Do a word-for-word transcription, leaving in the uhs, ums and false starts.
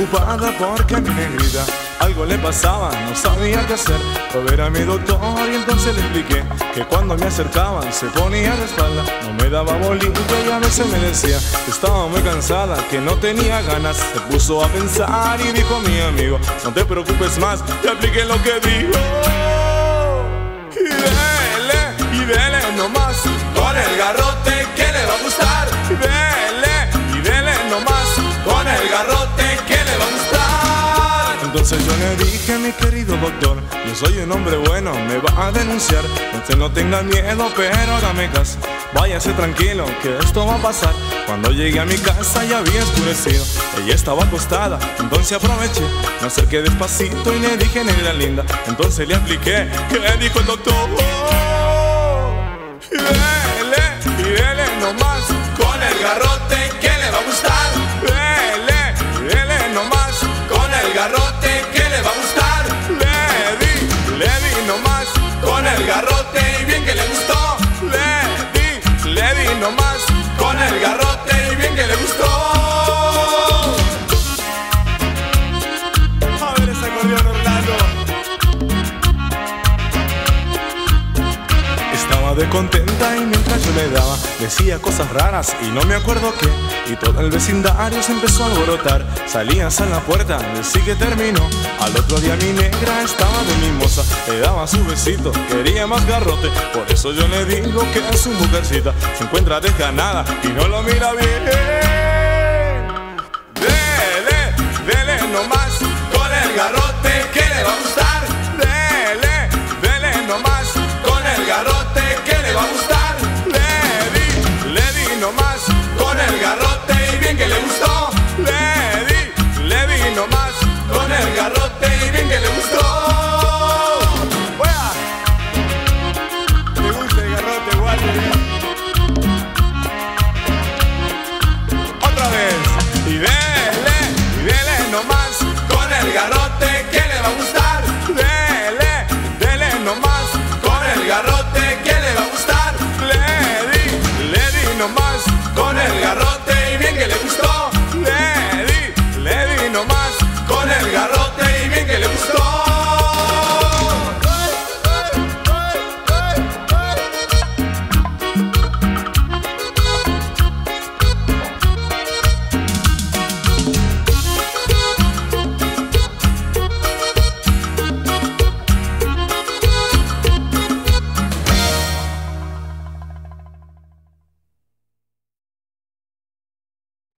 preocupada porque a mi negrita algo le pasaba, no sabía qué hacer. Fue a ver a mi doctor y entonces le expliqué que cuando me acercaban se ponía de espalda, no me daba bolilla y a veces me decía que estaba muy cansada, que no tenía ganas. Se puso a pensar y dijo a mi amigo: no te preocupes más, te apliqué lo que dijo. Y dele, y dele nomás con el garrote que le va a gustar. Y dele, y dele nomás con el garrote que le va a gustar. Entonces yo le dije: mi querido doctor, yo soy un hombre bueno, me va a denunciar. Usted no tenga miedo, pero hágame caso, váyase tranquilo que esto va a pasar. Cuando llegué a mi casa ya había oscurecido, ella estaba acostada, entonces aproveché, me acerqué despacito y le dije: negra linda. Entonces le apliqué, ¿qué dijo el doctor? Y dele, y dele nomás con el garrote que le va a gustar. Dele, y dele nomás con el garrote que le va a gustar. Le di, le di nomás con el garrote y bien que le gustó. Le di, le di nomás con el garrote y bien que le gustó. A ver ese acordeón, Orlando. Estaba de contenta y mientras yo le daba decía cosas raras y no me acuerdo qué. Y todo el vecindario se empezó a alborotar. Salías a la puerta, decí que terminó. Al otro día mi negra estaba de mimosa, le daba su besito, quería más garrote. Por eso yo le digo que es su mujercita, se encuentra desganada y no lo mira bien. Dele, dele nomás con el garrote que le va a gustar. Dele, dele nomás con el garrote que le va a gustar. Le di, le di nomás con el garrote y bien que le gustó. Le di, le di nomás con el garrote y bien que le gustó. ¡Buena! ¿Te gusta el garrote, Walter? Otra vez. Y dele, y dele nomás con el garrote que le va a gustar. Dele, dele nomás con el garrote que le va a gustar. Le di, le di nomás